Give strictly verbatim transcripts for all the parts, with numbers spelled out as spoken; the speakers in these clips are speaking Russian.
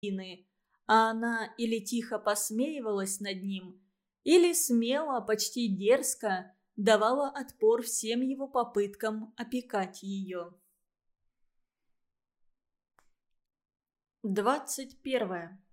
Валентины, а она или тихо посмеивалась над ним, или смело, почти дерзко давала отпор всем его попыткам опекать ее. Двадцать первое.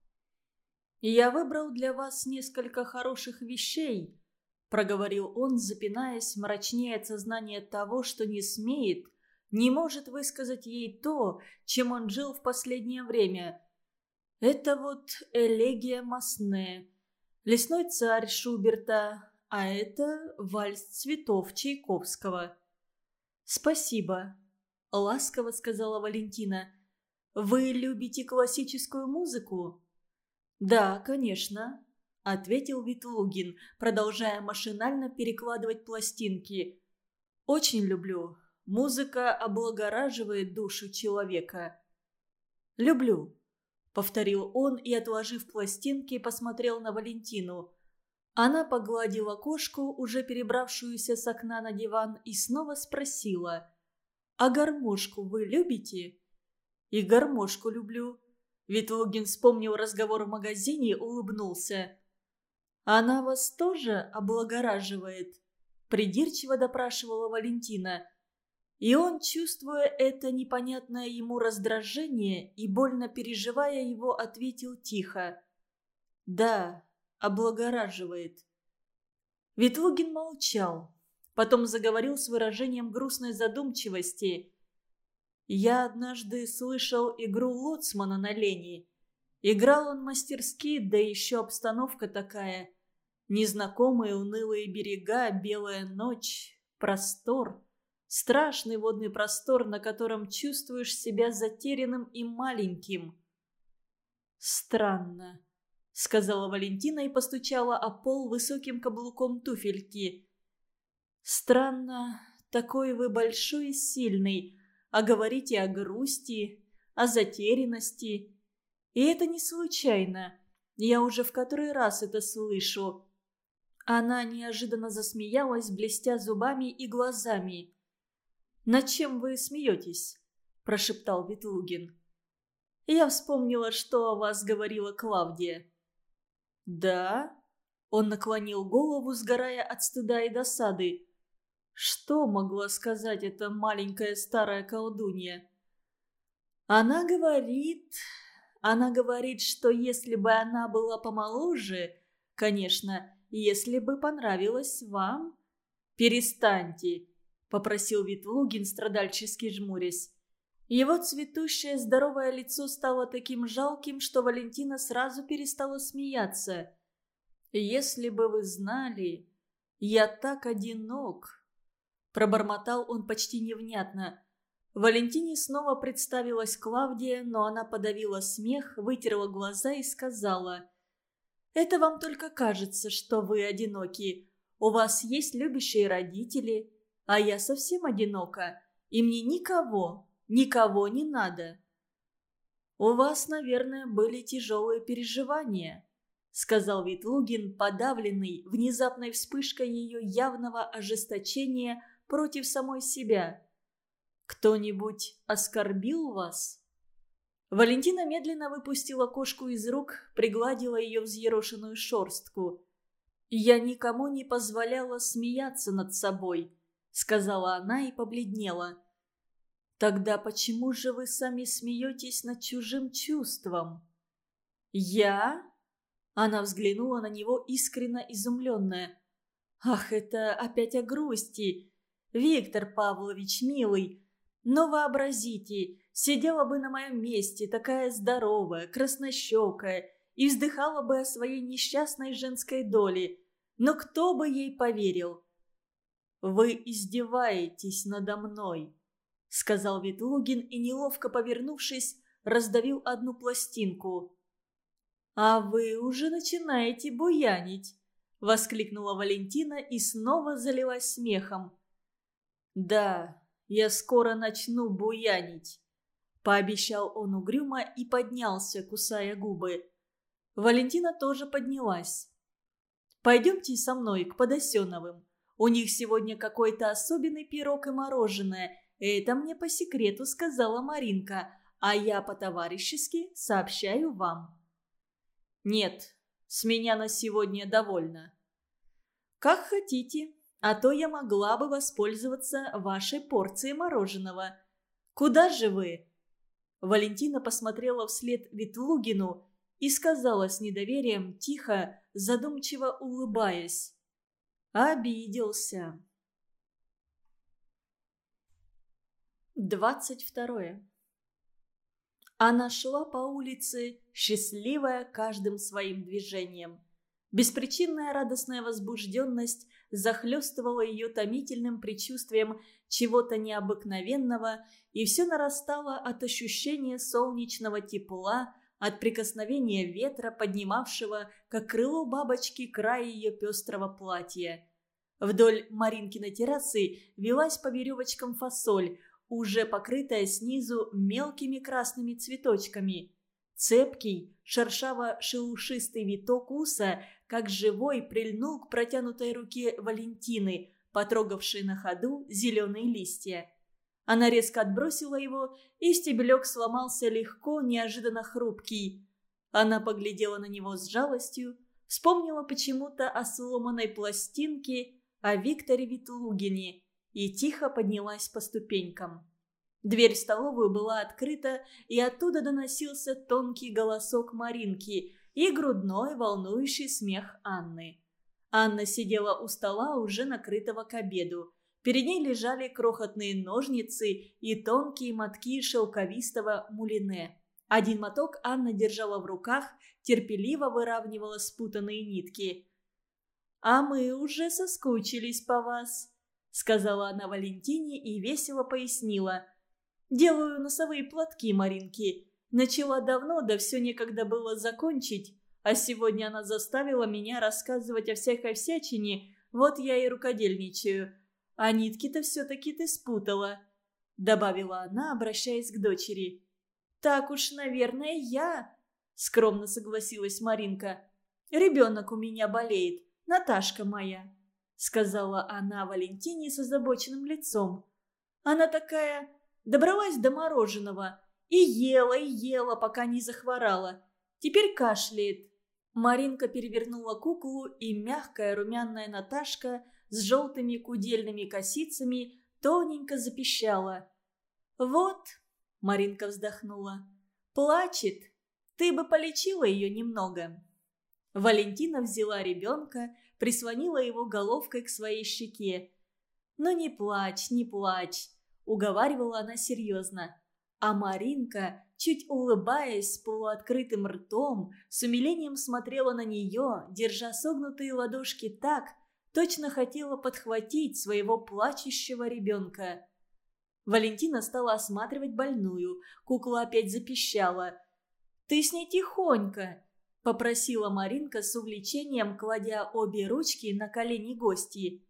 «Я выбрал для вас несколько хороших вещей», — проговорил он, запинаясь, мрачнее от сознания того, что не смеет, не может высказать ей то, чем он жил в последнее время. «Это вот элегия Масне, лесной царь Шуберта, а это вальс цветов Чайковского». «Спасибо», — ласково сказала Валентина. «Вы любите классическую музыку?» «Да, конечно», — ответил Ветлугин, продолжая машинально перекладывать пластинки. «Очень люблю. Музыка облагораживает душу человека». «Люблю», — повторил он и, отложив пластинки, посмотрел на Валентину. Она погладила кошку, уже перебравшуюся с окна на диван, и снова спросила: «А гармошку вы любите?» «И гармошку люблю». Ветлугин вспомнил разговор в магазине и улыбнулся. «Она вас тоже облагораживает?» Придирчиво допрашивала Валентина. И он, чувствуя это непонятное ему раздражение и больно переживая его, ответил тихо: «Да, облагораживает». Ветлугин молчал. Потом заговорил с выражением грустной задумчивости. «Я однажды слышал игру Лоцмана на Лене. Играл он мастерски, да еще обстановка такая. Незнакомые унылые берега, белая ночь, простор. Страшный водный простор, на котором чувствуешь себя затерянным и маленьким». «Странно», — сказала Валентина и постучала о пол высоким каблуком туфельки. «Странно, такой вы большой и сильный, а говорите о грусти, о затерянности. И это не случайно. Я уже в который раз это слышу». Она неожиданно засмеялась, блестя зубами и глазами. «Над чем вы смеетесь?» – прошептал Ветлугин. «Я вспомнила, что о вас говорила Клавдия». «Да?» – он наклонил голову, сгорая от стыда и досады. Что могла сказать эта маленькая старая колдунья? Она говорит... Она говорит, что если бы она была помоложе, конечно, если бы понравилось вам... «Перестаньте», — попросил Ветлугин, страдальчески жмурясь. Его цветущее здоровое лицо стало таким жалким, что Валентина сразу перестала смеяться. «Если бы вы знали, я так одинок», — пробормотал он почти невнятно. Валентине снова представилась Клавдия, но она подавила смех, вытерла глаза и сказала: «Это вам только кажется, что вы одиноки. У вас есть любящие родители, а я совсем одинока, и мне никого, никого не надо». «У вас, наверное, были тяжелые переживания», — сказал Ветлугин, подавленный внезапной вспышкой ее явного ожесточения против самой себя. «Кто-нибудь оскорбил вас?» Валентина медленно выпустила кошку из рук, пригладила ее взъерошенную шерстку. «Я никому не позволяла смеяться над собой», — сказала она и побледнела. «Тогда почему же вы сами смеетесь над чужим чувством?» «Я?» Она взглянула на него искренне изумленная. «Ах, это опять о грусти! Виктор Павлович, милый, но вообразите, сидела бы на моем месте, такая здоровая, краснощекая, и вздыхала бы о своей несчастной женской доле. Но кто бы ей поверил?» «Вы издеваетесь надо мной», — сказал Ветлугин и, неловко повернувшись, раздавил одну пластинку. «А вы уже начинаете буянить», — воскликнула Валентина и снова залилась смехом. «Да, я скоро начну буянить», — пообещал он угрюмо и поднялся, кусая губы. Валентина тоже поднялась. «Пойдемте со мной к Подосеновым. У них сегодня какой-то особенный пирог и мороженое. Это мне по секрету сказала Маринка. а я по-товарищески сообщаю вам». «Нет, с меня на сегодня довольно». «Как хотите, а то я могла бы воспользоваться вашей порцией мороженого. Куда же вы?» Валентина посмотрела вслед Ветлугину и сказала с недоверием, тихо, задумчиво улыбаясь: «Обиделся». Двадцать второе. Она шла по улице, счастливая каждым своим движением. Беспричинная радостная возбужденность захлестывала ее томительным предчувствием чего-то необыкновенного, и все нарастало от ощущения солнечного тепла, от прикосновения ветра, поднимавшего, как крыло бабочки, край ее пестрого платья. Вдоль Маринкиной террасы велась по веревочкам фасоль, уже покрытая снизу мелкими красными цветочками. Цепкий, шершаво-шелушистый виток уса, как живой, прильнул к протянутой руке Валентины, потрогавшей на ходу зеленые листья. Она резко отбросила его, и стебелек сломался легко, неожиданно хрупкий. Она поглядела на него с жалостью, вспомнила почему-то о сломанной пластинке, о Викторе Ветлугине, и тихо поднялась по ступенькам. Дверь в столовую была открыта, и оттуда доносился тонкий голосок Маринки и грудной волнующий смех Анны. Анна сидела у стола, уже накрытого к обеду. Перед ней лежали крохотные ножницы и тонкие мотки шелковистого мулине. Один моток Анна держала в руках, терпеливо выравнивала спутанные нитки. «А мы уже соскучились по вас», — сказала она Валентине и весело пояснила. «Делаю носовые платки Маринки. Начала давно, да все некогда было закончить. А сегодня она заставила меня рассказывать о всякой всячине, вот я и рукодельничаю. А нитки-то все-таки ты спутала», — добавила она, обращаясь к дочери. «Так уж, наверное, я», — скромно согласилась Маринка. «Ребенок у меня болеет, Наташка моя», — сказала она Валентине с озабоченным лицом. «Она такая... добралась до мороженого и ела, и ела, пока не захворала. Теперь кашляет». Маринка перевернула куклу, и мягкая румяная Наташка с желтыми кудельными косицами тоненько запищала. «Вот», — Маринка вздохнула, — «плачет. Ты бы полечила ее немного». Валентина взяла ребенка, прислонила его головкой к своей щеке. «Ну не плачь, не плачь», — уговаривала она серьезно. А Маринка, чуть улыбаясь с полуоткрытым ртом, с умилением смотрела на нее, держа согнутые ладошки так, точно хотела подхватить своего плачущего ребенка. Валентина стала осматривать больную. Кукла опять запищала. «Ты с ней тихонько», — попросила Маринка с увлечением, кладя обе ручки на колени гостьи.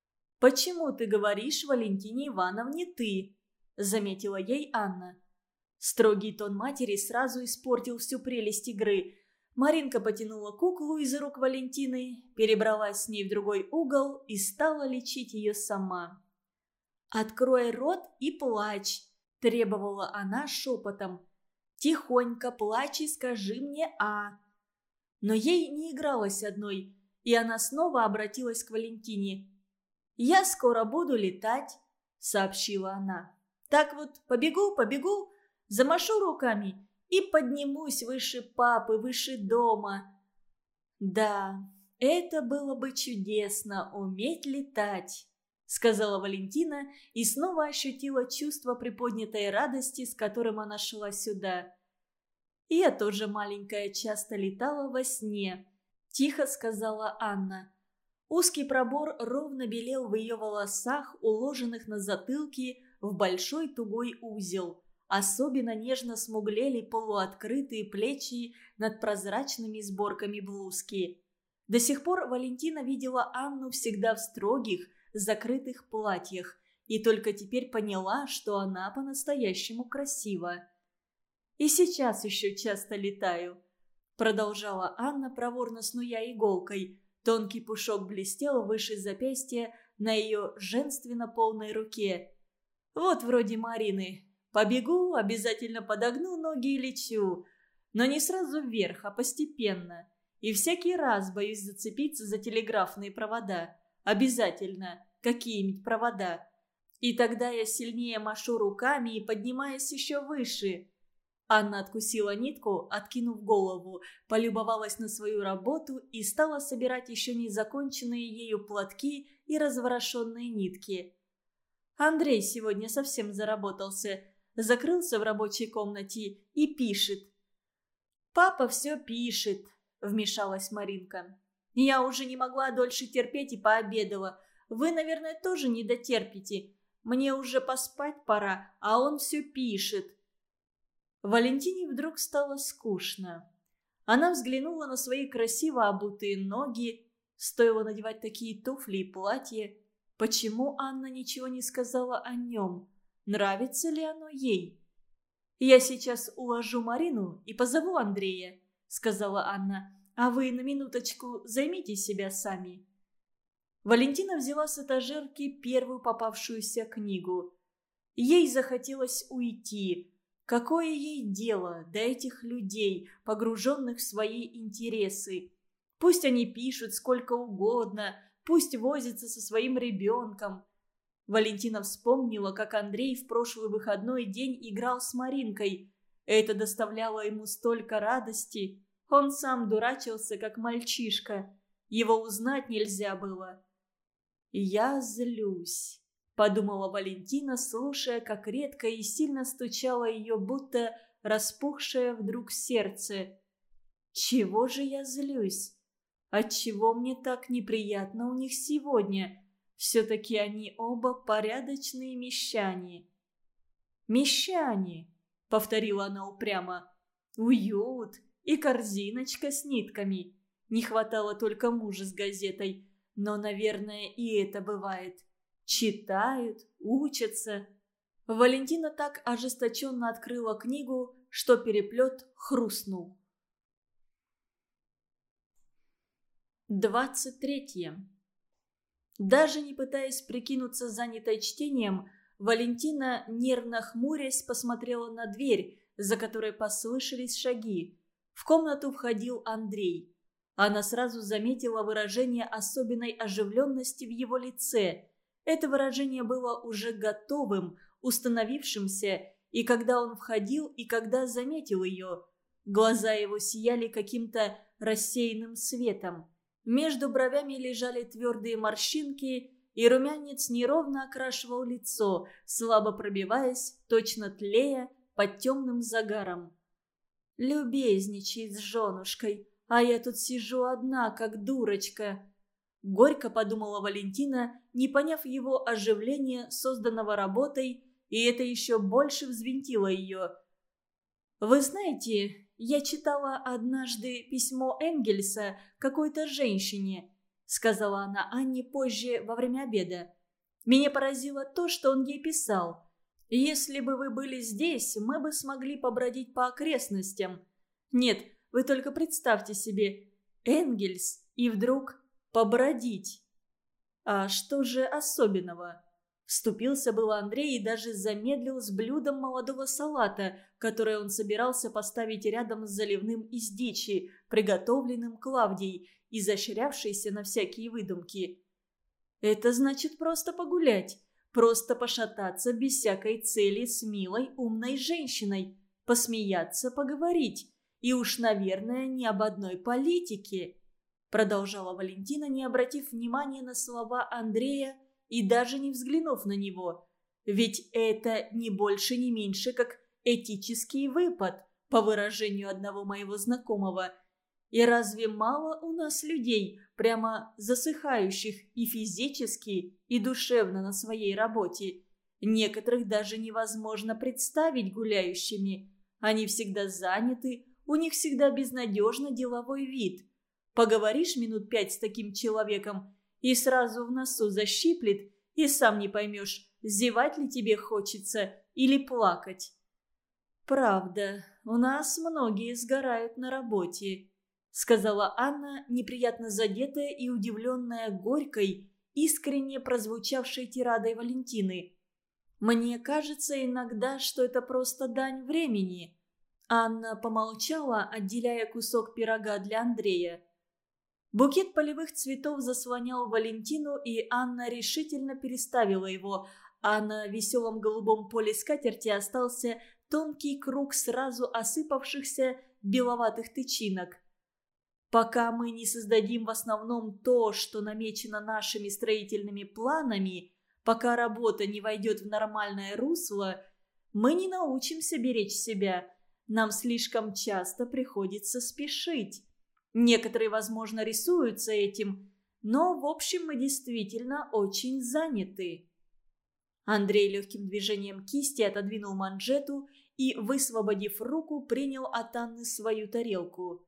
«Почему ты говоришь Валентине Ивановне «ты»?» — заметила ей Анна. Строгий тон матери сразу испортил всю прелесть игры. Маринка потянула куклу из рук Валентины, перебралась с ней в другой угол и стала лечить ее сама. «Открой рот и плачь», – требовала она шепотом. «Тихонько плачь и скажи мне «а». Но ей не игралось одной, и она снова обратилась к Валентине. «Я скоро буду летать», – сообщила она. «Так вот, побегу, побегу, замашу руками и поднимусь выше папы, выше дома». «Да, это было бы чудесно, уметь летать», — сказала Валентина и снова ощутила чувство приподнятой радости, с которым она шла сюда. «Я тоже маленькая часто летала во сне», — тихо сказала Анна. Узкий пробор ровно белел в ее волосах, уложенных на затылке в большой тугой узел. Особенно нежно смуглели полуоткрытые плечи над прозрачными сборками блузки. До сих пор Валентина видела Анну всегда в строгих, закрытых платьях, и только теперь поняла, что она по-настоящему красива. «И сейчас еще часто летаю», — продолжала Анна, проворно снуя иголкой. Тонкий пушок блестел выше запястья на ее женственно полной руке. «Вот вроде Марины. Побегу, обязательно подогну ноги и лечу. Но не сразу вверх, а постепенно. И всякий раз боюсь зацепиться за телеграфные провода. Обязательно какие-нибудь провода. И тогда я сильнее машу руками и поднимаюсь еще выше». Анна откусила нитку, откинув голову, полюбовалась на свою работу и стала собирать еще не законченные ею платки и разворошенные нитки. Андрей сегодня совсем заработался, закрылся в рабочей комнате и пишет. «Папа все пишет», — вмешалась Маринка. «Я уже не могла дольше терпеть и пообедала. Вы, наверное, тоже не дотерпите. Мне уже поспать пора, а он все пишет». Валентине вдруг стало скучно. Она взглянула на свои красиво обутые ноги. Стоило надевать такие туфли и платье. Почему Анна ничего не сказала о нем? Нравится ли оно ей? «Я сейчас уложу Марину и позову Андрея», — сказала Анна. «А вы на минуточку займите себя сами». Валентина взяла с этажерки первую попавшуюся книгу. Ей захотелось уйти. Какое ей дело до этих людей, погруженных в свои интересы? Пусть они пишут сколько угодно, пусть возятся со своим ребенком. Валентина вспомнила, как Андрей в прошлый выходной день играл с Маринкой. Это доставляло ему столько радости. Он сам дурачился, как мальчишка. Его узнать нельзя было. «Я злюсь», — подумала Валентина, слушая, как редко и сильно стучало ее, будто распухшее вдруг сердце. «Чего же я злюсь? Отчего мне так неприятно у них сегодня? Все-таки они оба порядочные мещане». «Мещане», — повторила она упрямо. «Уют и корзиночка с нитками. Не хватало только мужа с газетой. Но, наверное, и это бывает. Читают, учатся». Валентина так ожесточенно открыла книгу, что переплет хрустнул. Двадцать третье. Даже не пытаясь прикинуться занятой чтением, Валентина, нервно хмурясь, посмотрела на дверь, за которой послышались шаги. В комнату входил Андрей. Она сразу заметила выражение особенной оживленности в его лице. Это выражение было уже готовым, установившимся, и когда он входил, и когда заметил ее. Глаза его сияли каким-то рассеянным светом. Между бровями лежали твердые морщинки, и румянец неровно окрашивал лицо, слабо пробиваясь, точно тлея под темным загаром. «Любезничает с женушкой, а я тут сижу одна, как дурочка», — горько подумала Валентина, не поняв его оживления, созданного работой, и это еще больше взвинтило ее. «Вы знаете, я читала однажды письмо Энгельса какой-то женщине», — сказала она Анне позже во время обеда. «Меня поразило то, что он ей писал. Если бы вы были здесь, мы бы смогли побродить по окрестностям. Нет, вы только представьте себе, Энгельс и вдруг побродить. А что же особенного?» Вступился был Андрей и даже замедлил с блюдом молодого салата, которое он собирался поставить рядом с заливным из дичи, приготовленным Клавдией, изощрявшейся на всякие выдумки. «Это значит просто погулять, просто пошататься без всякой цели с милой умной женщиной, посмеяться, поговорить, и уж, наверное, не об одной политике», продолжала Валентина, не обратив внимания на слова Андрея и даже не взглянув на него. «Ведь это не больше, не меньше, как этический выпад, по выражению одного моего знакомого. И разве мало у нас людей, прямо засыхающих и физически, и душевно на своей работе? Некоторых даже невозможно представить гуляющими. Они всегда заняты, у них всегда безнадежно деловой вид. Поговоришь минут пять с таким человеком, и сразу в носу защиплет, и сам не поймешь, зевать ли тебе хочется или плакать». «Правда, у нас многие сгорают на работе», — сказала Анна, неприятно задетая и удивленная горькой, искренне прозвучавшей тирадой Валентины. Мне кажется иногда, что это просто дань времени». Анна помолчала, отделяя кусок пирога для Андрея. Букет полевых цветов заслонял Валентину, и Анна решительно переставила его, а на веселом голубом поле скатерти остался тонкий круг сразу осыпавшихся беловатых тычинок. «Пока мы не создадим в основном то, что намечено нашими строительными планами, пока работа не войдет в нормальное русло, мы не научимся беречь себя. Нам слишком часто приходится спешить. Некоторые, возможно, рисуются этим, но, в общем, мы действительно очень заняты». Андрей легким движением кисти отодвинул манжету и, высвободив руку, принял от Анны свою тарелку.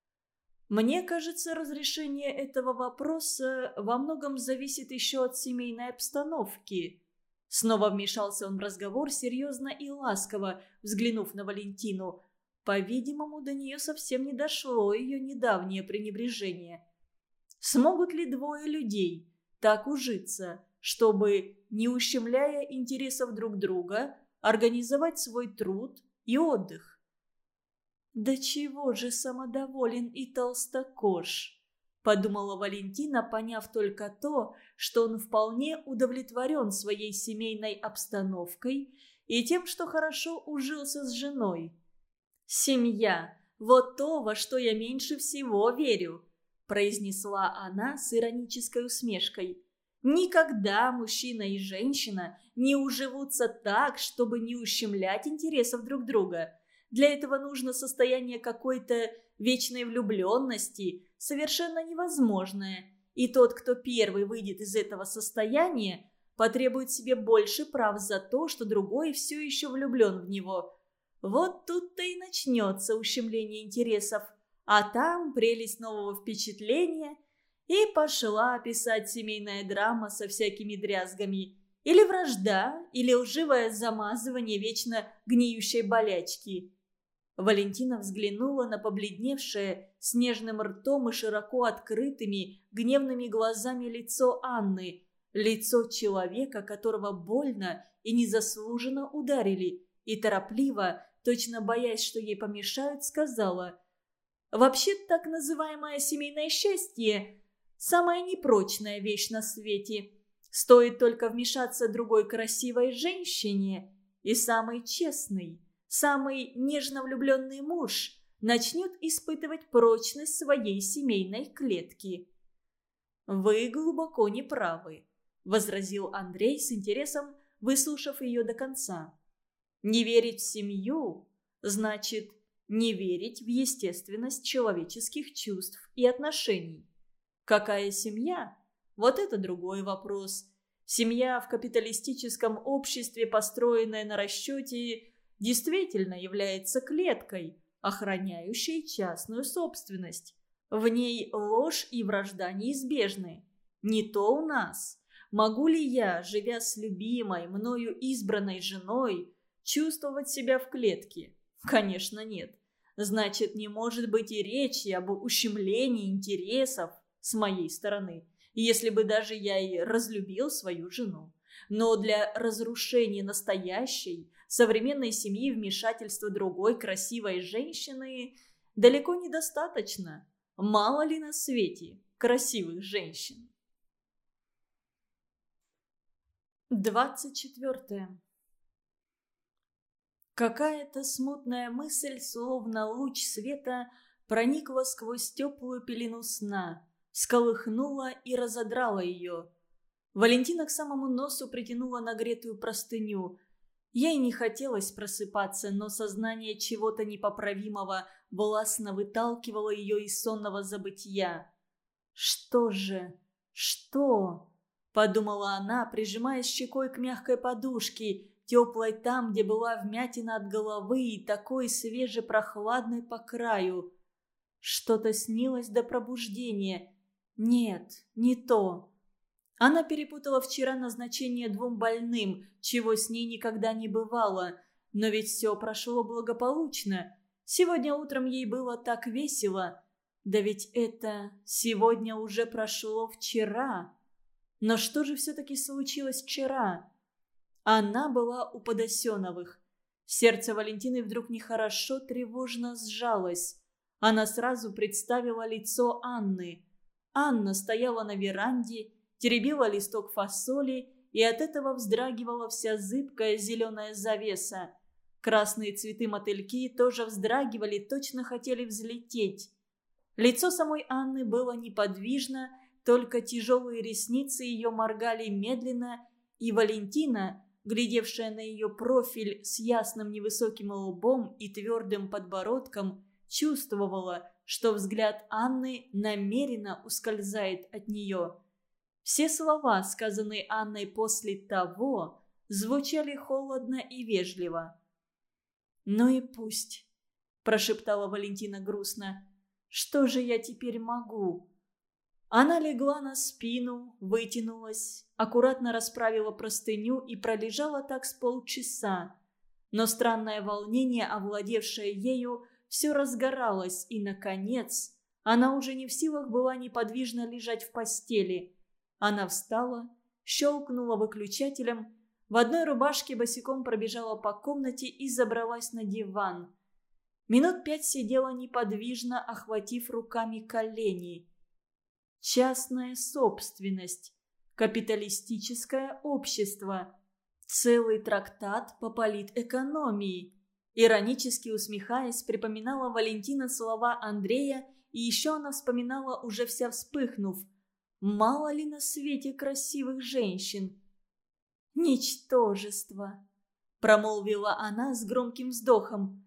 «Мне кажется, разрешение этого вопроса во многом зависит еще от семейной обстановки». Снова вмешался он в разговор серьезно и ласково, взглянув на Валентину. По-видимому, до нее совсем не дошло ее недавнее пренебрежение. Смогут ли двое людей так ужиться, чтобы, не ущемляя интересов друг друга, организовать свой труд и отдых? «Да чего же самодоволен и толстокож?» – подумала Валентина, поняв только то, что он вполне удовлетворен своей семейной обстановкой и тем, что хорошо ужился с женой. «Семья – вот то, во что я меньше всего верю», – произнесла она с иронической усмешкой. «Никогда мужчина и женщина не уживутся так, чтобы не ущемлять интересов друг друга. Для этого нужно состояние какой-то вечной влюбленности, совершенно невозможное. И тот, кто первый выйдет из этого состояния, потребует себе больше прав за то, что другой все еще влюблен в него. Вот тут-то и начнется ущемление интересов, а там прелесть нового впечатления, и пошла писать семейная драма со всякими дрязгами. Или вражда, или лживое замазывание вечно гниющей болячки». Валентина взглянула на побледневшее с нежным ртом и широко открытыми гневными глазами лицо Анны, лицо человека, которого больно и незаслуженно ударили, и торопливо, точно боясь, что ей помешают, сказала: «Вообще так называемое семейное счастье – самая непрочная вещь на свете. Стоит только вмешаться другой красивой женщине, и самый честный, самый нежно влюбленный муж начнет испытывать прочность своей семейной клетки». «Вы глубоко не правы», – возразил Андрей с интересом, выслушав ее до конца. «Не верить в семью значит не верить в естественность человеческих чувств и отношений. Какая семья? Вот это другой вопрос. Семья в капиталистическом обществе, построенная на расчете, действительно является клеткой, охраняющей частную собственность. В ней ложь и вражда неизбежны. Не то у нас. Могу ли я, живя с любимой, мною избранной женой, чувствовать себя в клетке? Конечно, нет. Значит, не может быть и речи об ущемлении интересов с моей стороны, если бы даже я и разлюбил свою жену. Но для разрушения настоящей, современной семьи вмешательство другой красивой женщины далеко недостаточно. Мало ли на свете красивых женщин. Двадцать четвертое. Какая-то смутная мысль, словно луч света, проникла сквозь теплую пелену сна, всколыхнула и разодрала ее. Валентина к самому носу притянула нагретую простыню. Ей не хотелось просыпаться, но сознание чего-то непоправимого властно выталкивало ее из сонного забытья. «Что же? Что?» – подумала она, прижимаясь щекой к мягкой подушке, теплой там, где была вмятина от головы и такой свежепрохладной по краю. Что-то снилось до пробуждения. Нет, не то. Она перепутала вчера назначение двум больным, чего с ней никогда не бывало. Но ведь все прошло благополучно. Сегодня утром ей было так весело. Да ведь это сегодня уже прошло вчера. Но что же все-таки случилось вчера? Она была у Подосеновых. Сердце Валентины вдруг нехорошо тревожно сжалось. Она сразу представила лицо Анны. Анна стояла на веранде, теребила листок фасоли, и от этого вздрагивала вся зыбкая зеленая завеса. Красные цветы-мотыльки тоже вздрагивали, точно хотели взлететь. Лицо самой Анны было неподвижно, только тяжелые ресницы ее моргали медленно, и Валентина, глядевшая на ее профиль с ясным невысоким лбом и твердым подбородком, чувствовала, что взгляд Анны намеренно ускользает от нее. Все слова, сказанные Анной после того, звучали холодно и вежливо. «Ну и пусть», – прошептала Валентина грустно. «Что же я теперь могу?» Она легла на спину, вытянулась, аккуратно расправила простыню и пролежала так с полчаса. Но странное волнение, овладевшее ею, все разгоралось, и, наконец, она уже не в силах была неподвижно лежать в постели. Она встала, щелкнула выключателем, в одной рубашке босиком пробежала по комнате и забралась на диван. Минут пять сидела неподвижно, охватив руками колени. Частная собственность, капиталистическое общество, целый трактат по политэкономии. Иронически усмехаясь, припоминала Валентина слова Андрея, и еще она вспоминала, уже вся вспыхнув, мало ли на свете красивых женщин. «Ничтожество», – промолвила она с громким вздохом.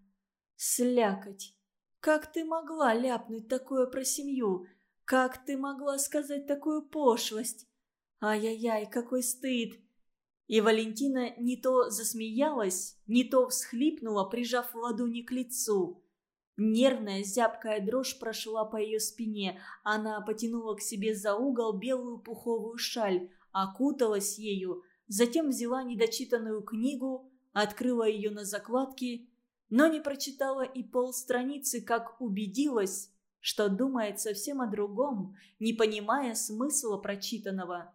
«Слякоть! Как ты могла ляпнуть такое про семью? Как ты могла сказать такую пошлость? Ай-яй-яй, какой стыд!» И Валентина не то засмеялась, не то всхлипнула, прижав ладони к лицу. Нервная зябкая дрожь прошла по ее спине. Она потянула к себе за угол белую пуховую шаль, окуталась ею, затем взяла недочитанную книгу, открыла ее на закладке, но не прочитала и полстраницы, как убедилась, что думает совсем о другом, не понимая смысла прочитанного.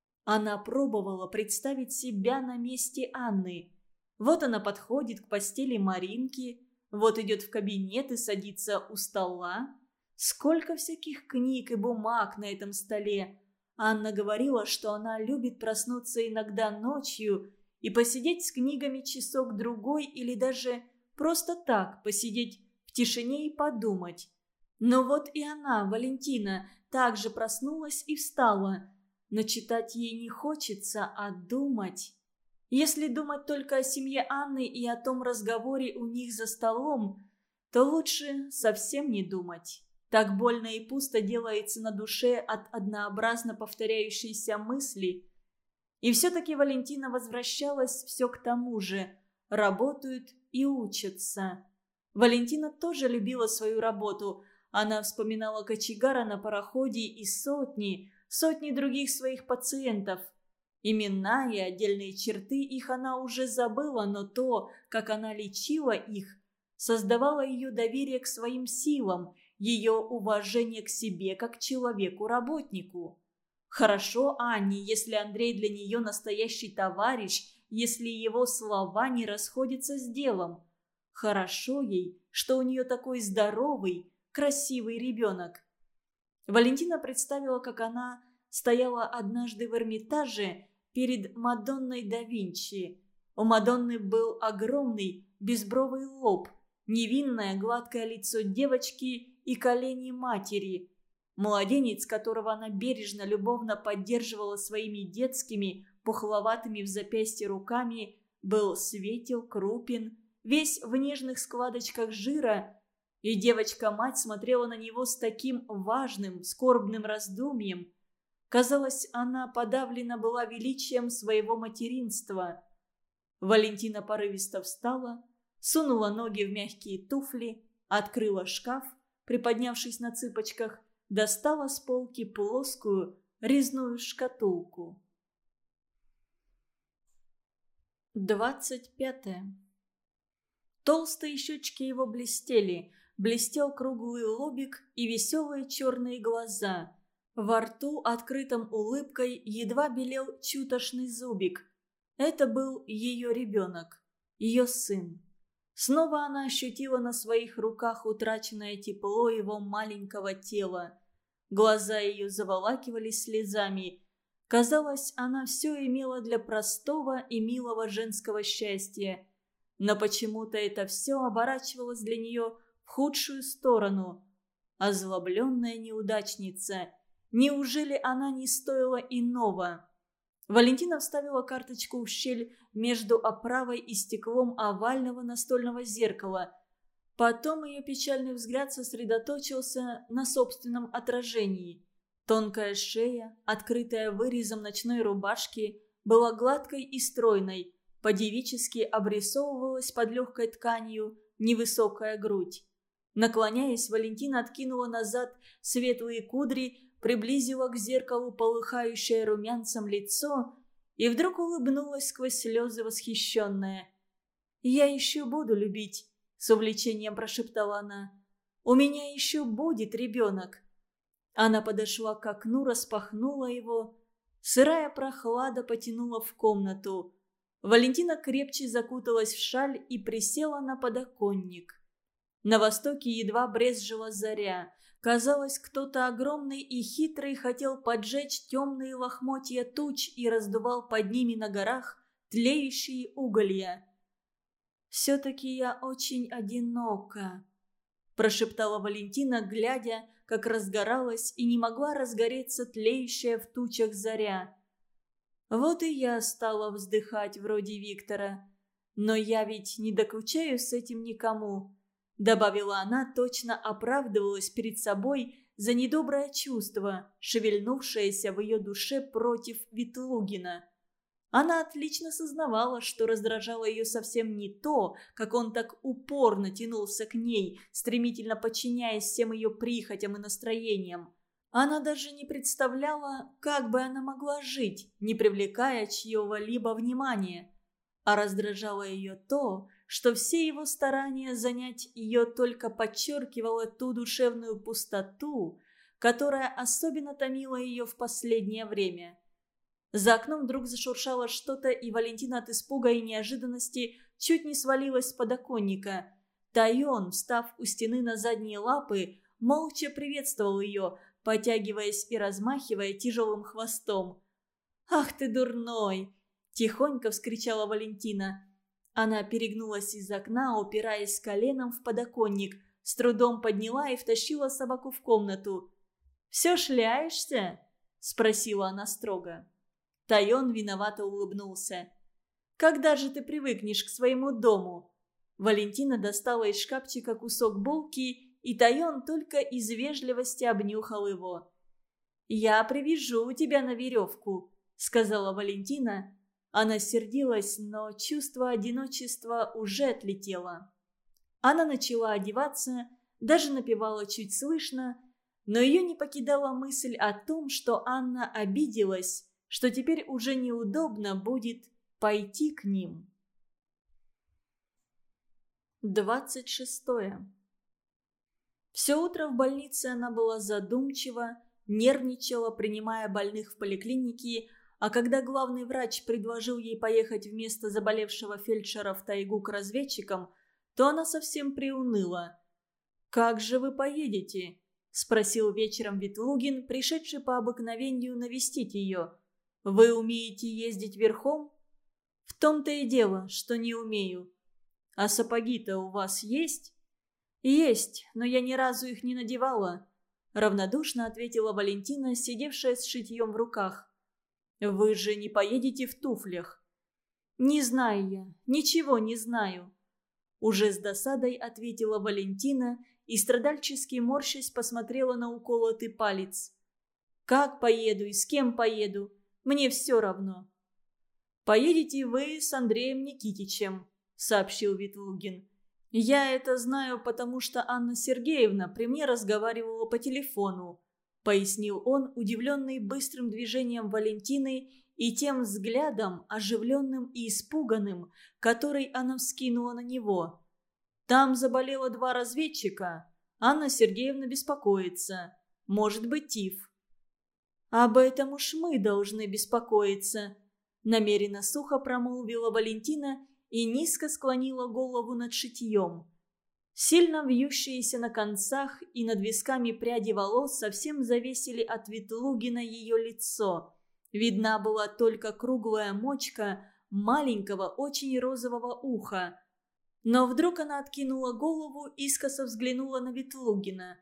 Она пробовала представить себя на месте Анны. Вот она подходит к постели Маринки, вот идет в кабинет и садится у стола. Сколько всяких книг и бумаг на этом столе. Анна говорила, что она любит проснуться иногда ночью и посидеть с книгами часок-другой или даже просто так посидеть в тишине и подумать. Но вот и она, Валентина, также проснулась и встала. Но читать ей не хочется, а думать. Если думать только о семье Анны и о том разговоре у них за столом, то лучше совсем не думать. Так больно и пусто делается на душе от однообразно повторяющейся мысли. И все-таки Валентина возвращалась все к тому же. Работают и учатся. Валентина тоже любила свою работу. Она вспоминала кочегара на пароходе и сотни, сотни других своих пациентов. Имена и отдельные черты их она уже забыла, но то, как она лечила их, создавало ее доверие к своим силам, ее уважение к себе как к человеку-работнику. Хорошо Анне, если Андрей для нее настоящий товарищ, если его слова не расходятся с делом. Хорошо ей, что у нее такой здоровый, красивый ребенок. Валентина представила, как она стояла однажды в Эрмитаже перед Мадонной да Винчи. У Мадонны был огромный безбровый лоб, невинное гладкое лицо девочки и колени матери. Младенец, которого она бережно, любовно поддерживала своими детскими, пухловатыми в запястье руками, был светел, крупен, весь в нежных складочках жира, и девочка-мать смотрела на него с таким важным, скорбным раздумьем. Казалось, она подавлена была величием своего материнства. Валентина порывисто встала, сунула ноги в мягкие туфли, открыла шкаф, приподнявшись на цыпочках, достала с полки плоскую резную шкатулку. Двадцать пятое. Толстые щечки его блестели, блестел круглый лобик и веселые черные глаза. Во рту, открытым улыбкой, едва белел чутошный зубик. Это был ее ребенок, ее сын. Снова она ощутила на своих руках утраченное тепло его маленького тела. Глаза ее заволакивались слезами. Казалось, она все имела для простого и милого женского счастья. Но почему-то это все оборачивалось для нее в худшую сторону. Озлобленная неудачница. Неужели она не стоила иного? Валентина вставила карточку в щель между оправой и стеклом овального настольного зеркала. Потом ее печальный взгляд сосредоточился на собственном отражении. Тонкая шея, открытая вырезом ночной рубашки, была гладкой и стройной, по-девически обрисовывалась под легкой тканью невысокая грудь. Наклоняясь, Валентина откинула назад светлые кудри, приблизила к зеркалу полыхающее румянцем лицо и вдруг улыбнулась сквозь слезы восхищенная. «Я еще буду любить», — с увлечением прошептала она. «У меня еще будет ребенок». Она подошла к окну, распахнула его. Сырая прохлада потянула в комнату. Валентина крепче закуталась в шаль и присела на подоконник. На востоке едва брезжила заря. Казалось, кто-то огромный и хитрый хотел поджечь темные лохмотья туч и раздувал под ними на горах тлеющие уголья. «Все-таки я очень одинока», – прошептала Валентина, глядя, как разгоралась и не могла разгореться тлеющая в тучах заря. «Вот и я стала вздыхать вроде Виктора. Но я ведь не докучаю с этим никому», – добавила она, точно оправдывалась перед собой за недоброе чувство, шевельнувшееся в ее душе против Ветлугина. Она отлично сознавала, что раздражало ее совсем не то, как он так упорно тянулся к ней, стремительно подчиняясь всем ее прихотям и настроениям. Она даже не представляла, как бы она могла жить, не привлекая чьего-либо внимания. А раздражало ее то, что все его старания занять ее только подчеркивало ту душевную пустоту, которая особенно томила ее в последнее время. За окном вдруг зашуршало что-то, и Валентина от испуга и неожиданности чуть не свалилась с подоконника. Тайон, встав у стены на задние лапы, молча приветствовал ее, потягиваясь и размахивая тяжелым хвостом. «Ах ты дурной!» – тихонько вскричала Валентина. Она перегнулась из окна, упираясь коленом в подоконник, с трудом подняла и втащила собаку в комнату. «Все шляешься?» – спросила она строго. Тайон виновато улыбнулся. «Когда же ты привыкнешь к своему дому?» Валентина достала из шкафчика кусок булки, и Тайон только из вежливости обнюхал его. «Я привяжу тебя на веревку», — сказала Валентина. Она сердилась, но чувство одиночества уже отлетело. Она начала одеваться, даже напевала чуть слышно, но ее не покидала мысль о том, что Анна обиделась, что теперь уже неудобно будет пойти к ним. Двадцать шестое. Все утро в больнице она была задумчива, нервничала, принимая больных в поликлинике, а когда главный врач предложил ей поехать вместо заболевшего фельдшера в тайгу к разведчикам, то она совсем приуныла. «Как же вы поедете?» – спросил вечером Ветлугин, пришедший по обыкновению навестить ее. «Вы умеете ездить верхом?» «В том-то и дело, что не умею». «А сапоги-то у вас есть?» «Есть, но я ни разу их не надевала», – равнодушно ответила Валентина, сидевшая с шитьем в руках. «Вы же не поедете в туфлях?» «Не знаю я, ничего не знаю», – уже с досадой ответила Валентина и, страдальчески морщась, посмотрела на уколотый палец. «Как поеду и с кем поеду? Мне все равно». «Поедете вы с Андреем Никитичем», – сообщил Ветлугин. «Я это знаю, потому что Анна Сергеевна при мне разговаривала по телефону», – пояснил он, удивленный быстрым движением Валентины и тем взглядом, оживленным и испуганным, который она вскинула на него. «Там заболело два разведчика. Анна Сергеевна беспокоится. Может быть, тиф». «Об этом уж мы должны беспокоиться», – намеренно сухо промолвила Валентина и низко склонила голову над шитьем. Сильно вьющиеся на концах и над висками пряди волос совсем завесили от Ветлугина ее лицо. Видна была только круглая мочка маленького, очень розового уха. Но вдруг она откинула голову, искоса взглянула на Ветлугина.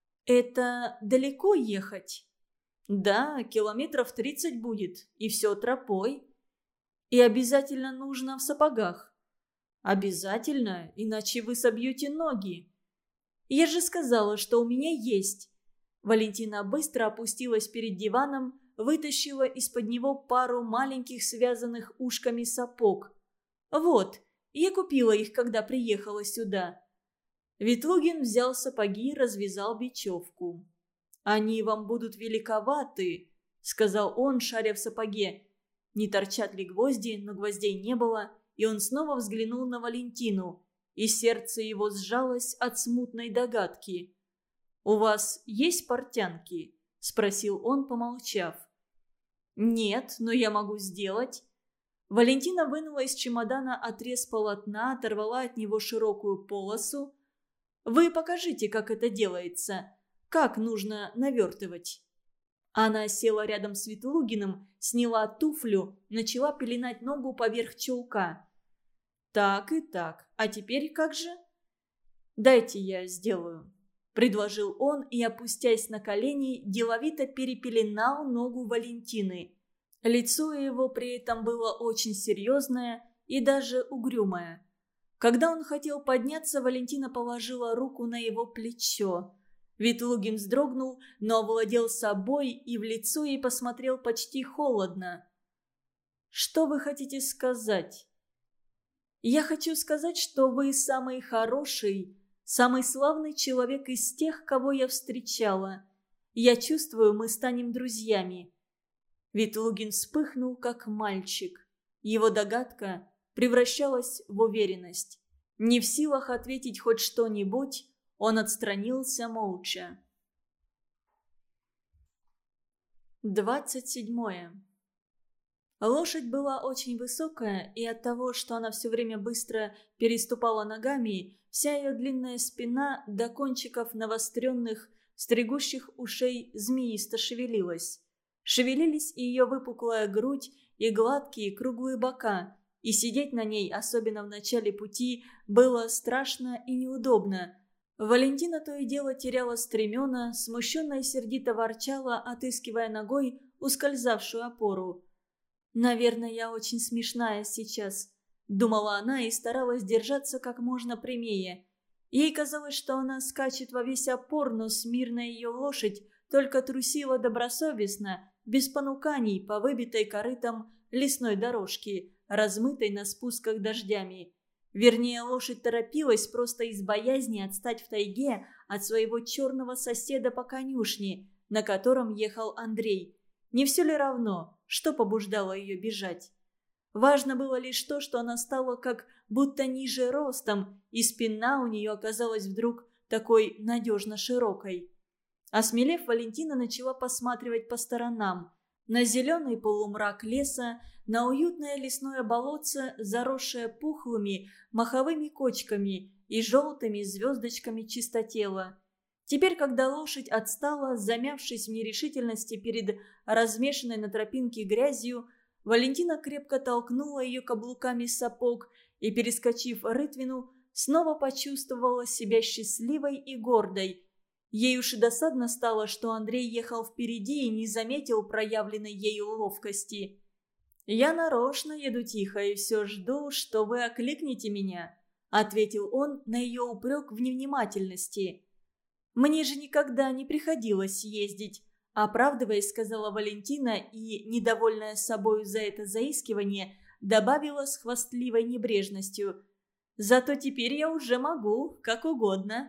«Это далеко ехать?» «Да, километров тридцать будет, и все тропой. И обязательно нужно в сапогах». «Обязательно, иначе вы собьете ноги». «Я же сказала, что у меня есть». Валентина быстро опустилась перед диваном, вытащила из-под него пару маленьких связанных ушками сапог. «Вот, я купила их, когда приехала сюда». Ветлугин взял сапоги и развязал бечевку. «Они вам будут великоваты», — сказал он, шаря в сапоге. Не торчат ли гвозди, но гвоздей не было, и он снова взглянул на Валентину, и сердце его сжалось от смутной догадки. «У вас есть портянки?» — спросил он, помолчав. «Нет, но я могу сделать». Валентина вынула из чемодана отрез полотна, оторвала от него широкую полосу. «Вы покажите, как это делается. Как нужно навертывать?» Она села рядом с Ветлугиным, сняла туфлю, начала пеленать ногу поверх чулка. «Так и так. А теперь как же?» «Дайте я сделаю», — предложил он и, опустясь на колени, деловито перепеленал ногу Валентины. Лицо его при этом было очень серьезное и даже угрюмое. Когда он хотел подняться, Валентина положила руку на его плечо. Ветлугин вздрогнул, но овладел собой и в лицо ей посмотрел почти холодно. «Что вы хотите сказать?» «Я хочу сказать, что вы самый хороший, самый славный человек из тех, кого я встречала. Я чувствую, мы станем друзьями». Ветлугин вспыхнул, как мальчик. Его догадка превращалась в уверенность. Не в силах ответить хоть что-нибудь, он отстранился молча. Двадцать седьмое. Лошадь была очень высокая, и от того, что она все время быстро переступала ногами, вся ее длинная спина до кончиков навостренных, стригущих ушей змеисто шевелилась. Шевелились и ее выпуклая грудь, и гладкие круглые бока, и сидеть на ней, особенно в начале пути, было страшно и неудобно. Валентина то и дело теряла стремена, смущенно и сердито ворчала, отыскивая ногой ускользавшую опору. «Наверное, я очень смешная сейчас», — думала она и старалась держаться как можно прямее. Ей казалось, что она скачет во весь опор, но смирная ее лошадь только трусила добросовестно, без понуканий по выбитой корытам лесной дорожке, размытой на спусках дождями. Вернее, лошадь торопилась просто из боязни отстать в тайге от своего черного соседа по конюшне, на котором ехал Андрей. Не все ли равно, что побуждало ее бежать? Важно было лишь то, что она стала как будто ниже ростом, и спина у нее оказалась вдруг такой надежно широкой. Осмелев, Валентина начала посматривать по сторонам. На зеленый полумрак леса, на уютное лесное болотце, заросшее пухлыми маховыми кочками и желтыми звездочками чистотела. Теперь, когда лошадь отстала, замявшись в нерешительности перед размешанной на тропинке грязью, Валентина крепко толкнула ее каблуками сапог и, перескочив рытвину, снова почувствовала себя счастливой и гордой. Ей уж и досадно стало, что Андрей ехал впереди и не заметил проявленной ею ловкости. «Я нарочно еду тихо и все жду, что вы окликнете меня», — ответил он на ее упрек в невнимательности. «Мне же никогда не приходилось ездить», — оправдываясь, сказала Валентина и, недовольная собою за это заискивание, добавила с хвастливой небрежностью: «Зато теперь я уже могу, как угодно».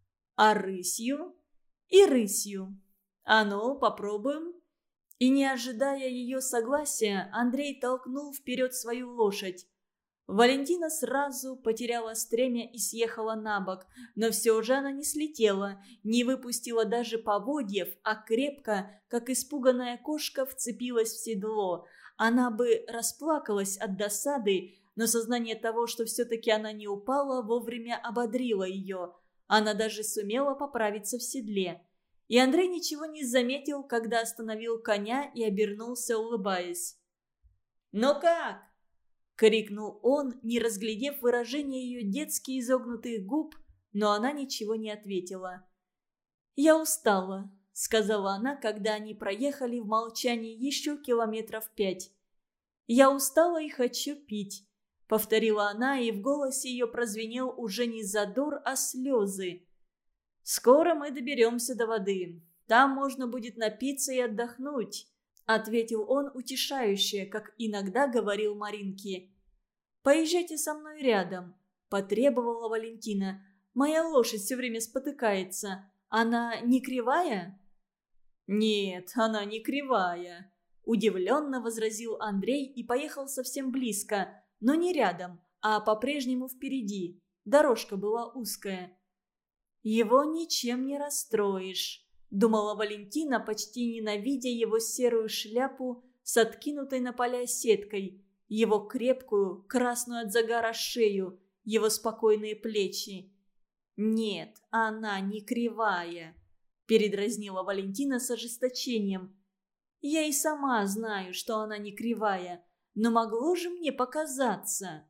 «А рысью?» «И рысью. А ну, попробуем». И, не ожидая ее согласия, Андрей толкнул вперед свою лошадь. Валентина сразу потеряла стремя и съехала на бок, но все же она не слетела, не выпустила даже поводьев, а крепко, как испуганная кошка, вцепилась в седло. Она бы расплакалась от досады, но сознание того, что все-таки она не упала, вовремя ободрило ее. Она даже сумела поправиться в седле. И Андрей ничего не заметил, когда остановил коня и обернулся, улыбаясь. «Ну как?» — крикнул он, не разглядев выражение ее детски изогнутых губ, но она ничего не ответила. «Я устала», — сказала она, когда они проехали в молчании еще километров пять. «Я устала и хочу пить», — повторила она, и в голосе ее прозвенел уже не задор, а слезы. «Скоро мы доберемся до воды. Там можно будет напиться и отдохнуть», — ответил он утешающе, как иногда говорил Маринке. «Поезжайте со мной рядом», — потребовала Валентина. «Моя лошадь все время спотыкается. Она не кривая?» «Нет, она не кривая», – удивленно возразил Андрей и поехал совсем близко, но не рядом, а по-прежнему впереди. Дорожка была узкая. «Его ничем не расстроишь», – думала Валентина, почти ненавидя его серую шляпу с откинутой на поля сеткой, его крепкую, красную от загара шею, его спокойные плечи. «Нет, она не кривая», – передразнила Валентина с ожесточением. «Я и сама знаю, что она не кривая, но могло же мне показаться».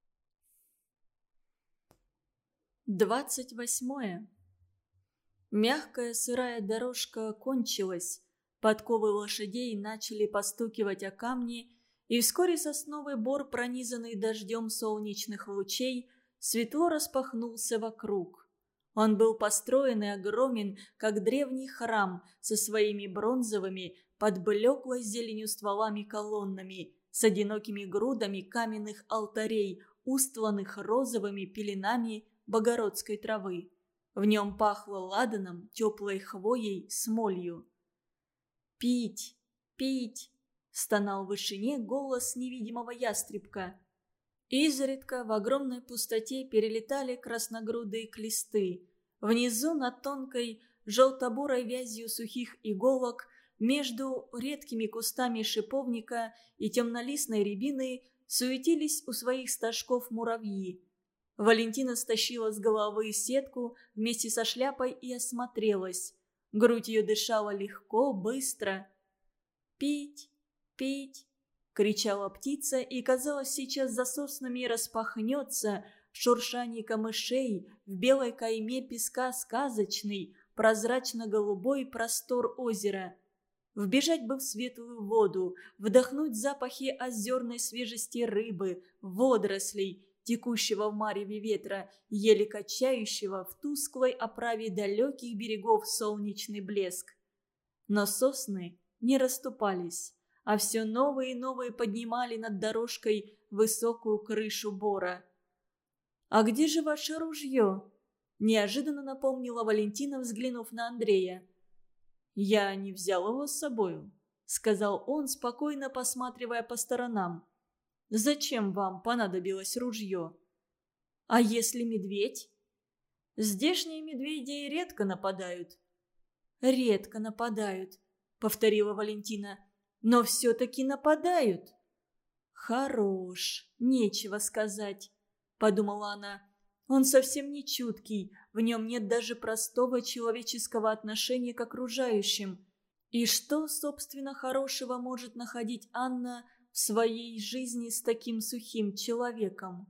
Двадцать восьмое. Мягкая сырая дорожка кончилась, подковы лошадей начали постукивать о камни, и вскоре сосновый бор, пронизанный дождем солнечных лучей, светло распахнулся вокруг. Он был построен и огромен, как древний храм со своими бронзовыми, под блеклой зеленью стволами колоннами, с одинокими грудами каменных алтарей, устланных розовыми пеленами богородской травы. В нем пахло ладаном, теплой хвоей, смолью. «Пить, пить!» – стонал в вышине голос невидимого ястребка. Изредка в огромной пустоте перелетали красногрудые клесты. Внизу над тонкой желтобурой вязью сухих иголок между редкими кустами шиповника и темнолистной рябины суетились у своих стажков муравьи. Валентина стащила с головы сетку вместе со шляпой и осмотрелась. Грудь ее дышала легко, быстро. «Пить, пить!» — кричала птица, и, казалось, сейчас за соснами распахнется в шуршании камышей, в белой кайме песка сказочный, прозрачно-голубой простор озера. Вбежать бы в светлую воду, вдохнуть запахи озерной свежести рыбы, водорослей, текущего в мареве ветра, еле качающего в тусклой оправе далеких берегов солнечный блеск. Но сосны не расступались, а все новые и новые поднимали над дорожкой высокую крышу бора. «А где же ваше ружье?» – неожиданно напомнила Валентина, взглянув на Андрея. «Я не взял его с собою», – сказал он, спокойно посматривая по сторонам. «Зачем вам понадобилось ружье?» «А если медведь?» «Здешние медведи редко нападают». «Редко нападают», — повторила Валентина. «Но все-таки нападают». «Хорош, нечего сказать», — подумала она. «Он совсем не чуткий, в нем нет даже простого человеческого отношения к окружающим. И что, собственно, хорошего может находить Анна в своей жизни с таким сухим человеком?»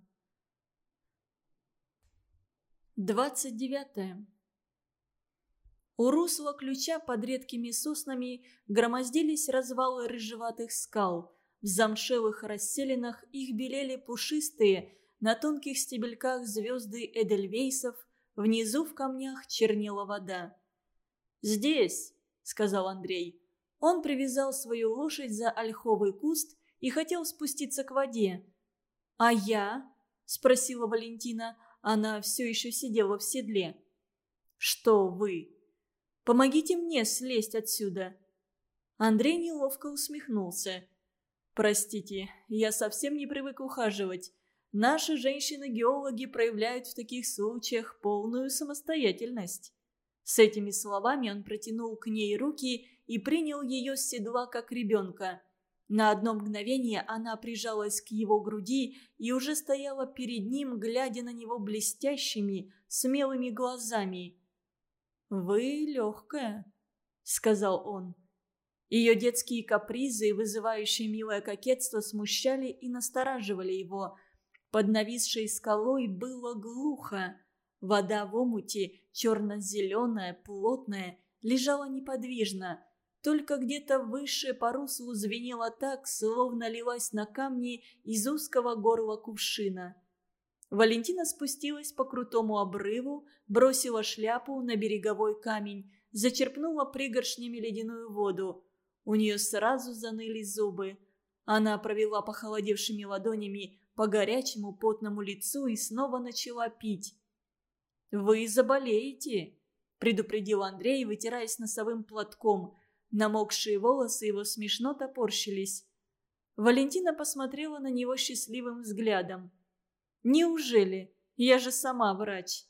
Двадцать девятое. У русла ключа под редкими соснами громоздились развалы рыжеватых скал. В замшелых расселинах их белели пушистые, на тонких стебельках звезды эдельвейсов, внизу в камнях чернела вода. «Здесь», — сказал Андрей. Он привязал свою лошадь за ольховый куст и хотел спуститься к воде. «А я?» – спросила Валентина. Она все еще сидела в седле. «Что вы? Помогите мне слезть отсюда». Андрей неловко усмехнулся. «Простите, я совсем не привык ухаживать. Наши женщины-геологи проявляют в таких случаях полную самостоятельность». С этими словами он протянул к ней руки и принял ее с седла, как ребенка. На одно мгновение она прижалась к его груди и уже стояла перед ним, глядя на него блестящими, смелыми глазами. «Вы легкая», — сказал он. Ее детские капризы и вызывающее милое кокетство смущали и настораживали его. Под нависшей скалой было глухо. Вода в омуте, черно-зеленая, плотная, лежала неподвижно. Только где-то выше по руслу звенела так, словно лилась на камни из узкого горла кувшина. Валентина спустилась по крутому обрыву, бросила шляпу на береговой камень, зачерпнула пригоршнями ледяную воду. У нее сразу заныли зубы. Она провела похолодевшими ладонями по горячему потному лицу и снова начала пить. «Вы заболеете», – предупредил Андрей, вытираясь носовым платком. Намокшие волосы его смешно топорщились. Валентина посмотрела на него счастливым взглядом. «Неужели? Я же сама врач».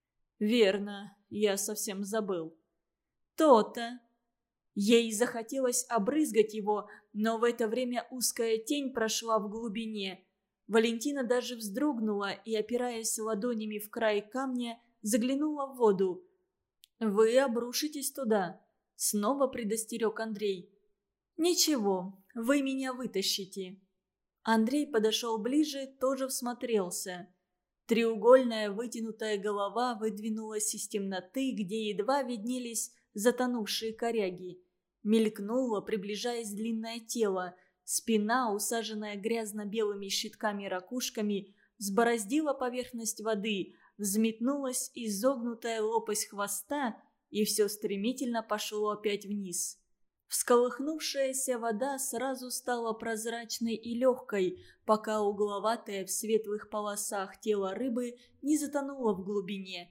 «Верно, я совсем забыл». «То-то». Ей захотелось обрызгать его, но в это время узкая тень прошла в глубине. Валентина даже вздрогнула и, опираясь ладонями в край камня, заглянула в воду. «Вы обрушитесь туда», — снова предостерег Андрей. «Ничего, вы меня вытащите». Андрей подошел ближе, тоже всмотрелся. Треугольная вытянутая голова выдвинулась из темноты, где едва виднелись затонувшие коряги. Мелькнуло, приближаясь длинное тело. Спина, усаженная грязно-белыми щитками-ракушками, взбороздила поверхность воды, взметнулась изогнутая лопасть хвоста, и все стремительно пошло опять вниз. Всколыхнувшаяся вода сразу стала прозрачной и легкой, пока угловатое в светлых полосах тело рыбы не затонуло в глубине.